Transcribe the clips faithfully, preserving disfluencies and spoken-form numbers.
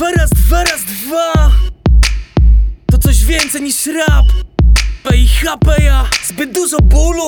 Dwa raz dwa raz dwa to coś więcej niż rap. I H P ja, zbyt dużo bólu.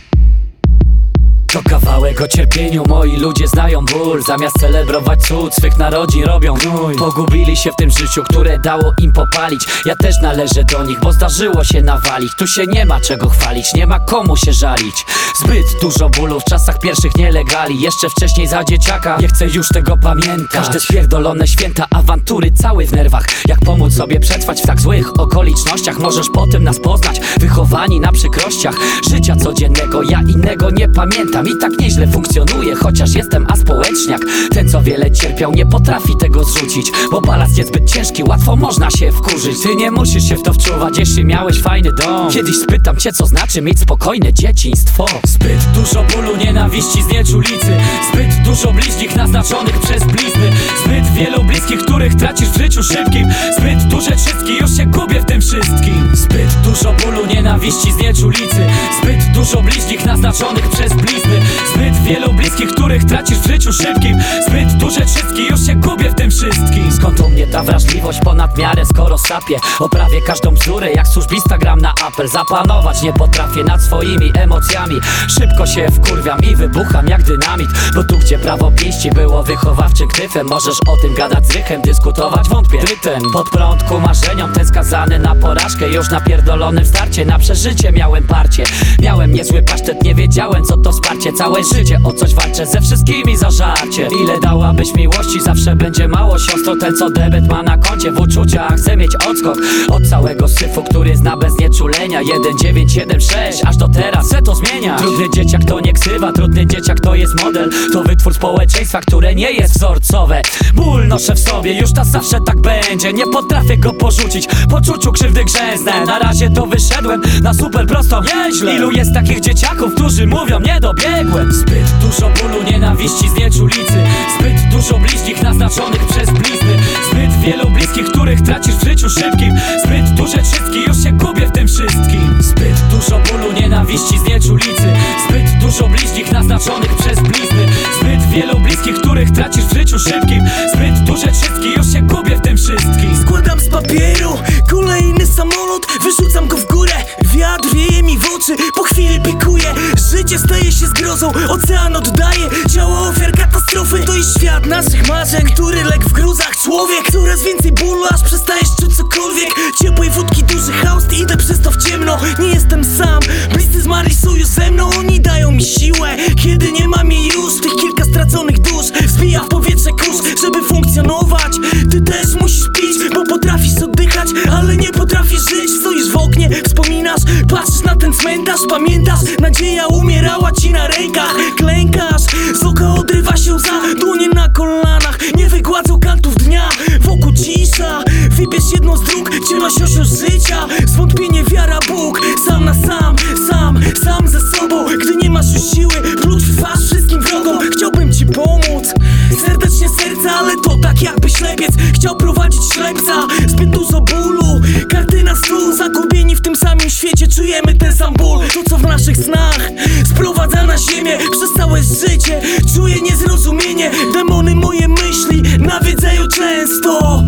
To kawałek o cierpieniu, moi ludzie znają ból. Zamiast celebrować cud swych narodzin robią gnój. Pogubili się w tym życiu, które dało im popalić. Ja też należę do nich, bo zdarzyło się nawalić. Tu się nie ma czego chwalić, nie ma komu się żalić. Zbyt dużo bólu w czasach pierwszych nielegali. Jeszcze wcześniej za dzieciaka, nie chcę już tego pamiętać. Każde spierdolone święta, awantury cały w nerwach. Jak pomóc sobie przetrwać w tak złych okolicznościach? Możesz po tym nas poznać, wychowani na przykrościach życia codziennego. Ja innego nie pamiętam i tak nieźle funkcjonuje, chociaż jestem aspołeczniak. Ten co wiele cierpiał nie potrafi tego zrzucić, bo balast jest zbyt ciężki, łatwo można się wkurzyć. Ty nie musisz się w to wczuwać, jeśli miałeś fajny dom. Kiedyś spytam cię co znaczy mieć spokojne dzieciństwo. Zbyt dużo bólu, nienawiści, znieczulicy. Zbyt dużo bliźnich naznaczonych przez blizny. Zbyt wielu bliskich, których tracisz w życiu szybkim. Zbyt duże czystki, już się gubię w tym wszystkim. Zbyt dużo bólu, nienawiści, znieczulicy. Zbyt dużo bliźnich naznaczonych przez blizny. Zbyt wielu bliskich, których tracisz w życiu szybkim. Zbyt duże czystki, już się gubię w tym wszystkim. Skąd u mnie ta wrażliwość ponad miarę, skoro sapię oprawię każdą bzdurę jak służbista, gram na apel. Zapanować nie potrafię nad swoimi emocjami. Szybko się wkurwiam i wybucham jak dynamit. Bo tu gdzie prawo pięści było wychowawczym knyfem, możesz o tym gadać z rychem, dyskutować wątpię. Ty ten pod prąd ku marzeniom, ten skazany na porażkę. Już napierdolonym w starcie, na przeżycie miałem parcie. Miałem niezły pasztet, nie wiedziałem co to wsparcie. Całe życie o coś walczę, ze wszystkimi za żarcie. Ile dałabyś miłości, zawsze będzie mało siostro. Ten co debet ma na koncie w uczuciach, chce mieć odskok od całego syfu, który zna bez nieczulenia. Jeden dziewięć siedem sześć, aż do teraz chcę to zmieniać. Trudny dzieciak to nie ksywa, trudny dzieciak to jest model. To wytwór społeczeństwa, które nie jest wzorcowe. Ból noszę w sobie, już ta zawsze tak będzie. Nie potrafię go porzucić, poczuciu krzywdy grzęznę. Na razie to wyszedłem na super prosto, nieźle. Ilu jest takich dzieciaków, którzy mówią nie dobiegłem. Zbyt dużo bólu, nienawiści, znieczulicy. Zbyt dużo bliźnich naznaczonych przez blizny. Zbyt wielu bliskich, których tracisz w życiu szybkim. Zbyt duże czystki, już się gubię w tym wszystkim. Zbyt dużo bólu, nienawiści, znieczulicy. Zbyt dużo bliźnich naznaczonych przez blizny. Zbyt wielu bliskich, których tracisz w życiu szybkim. Zbyt duże czystki, już się gubię w tym wszystkim. Składam z papieru kolejny samolot, wyrzucam go w górę. Wiatr wieje mi w oczy, po chwili pikuje. Życie staje się zgrozą, ocean oddaje. Ciało ofiar katastrofy, to jest świat naszych marzeń, który legł w gruzach. Człowiek, coraz więcej bólu, aż przestajesz czuć cokolwiek. Ciepłej wódki, duży haust, idę przez to w ciemno. Nie jestem sam, bliscy zmarli są już ze mną. Oni dają mi siłę, kiedy nie mam jej już. Tych kilka straconych dusz wzbija w powietrze kurz, żeby funkcjonować. Ty też musisz pić, bo potrafisz oddychać, ale nie potrafisz żyć. Stoisz w oknie, wspominasz, patrzysz na ten cmentarz. Pamiętasz, nadzieja umierała ci na rękach. Klękasz, z oka odrywa się łza, dłonie na kolanach nie wygładzą kantów dnia. Wokół cisza, wybierz jedną z dróg, ciemność osiąż życia. Zwątpienie, wiara, Bóg, sam na sam, sam, sam ze sobą. Gdy nie masz już siły, pluć w twarz wszystkim wrogom. Chciałbym ci pomóc, serdecznie serca, ale to tak jakby ślepiec chciał prowadzić ślepca. Zbyt dużo bólu, karty na stół. Zagubieni w tym samym świecie, czujemy ten sam ból. To co w naszych snach sprowadza na ziemię przez całe życie. Czuję niezrozumienie, demony moje myśli nawiedzają często.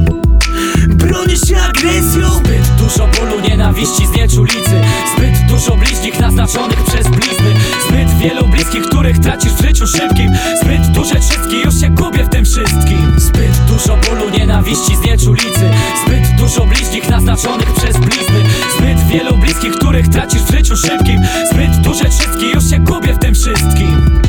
Bronię się agresją. Zbyt dużo bólu, nienawiści, znieczulicy. Zbyt dużo bliźnich naznaczonych przez blizny. Zbyt wielu bliskich, których tracisz w życiu szybkim. Zbyt duże czystki, już się gubię w tym wszystkim. Zbyt dużo bólu, nienawiści, znieczulicy. Zbyt dużo bliźnich naznaczonych przez blizny. Zbyt wielu bliskich, których tracisz w życiu szybkim. Zbyt duże czystki, już się gubię w tym wszystkim.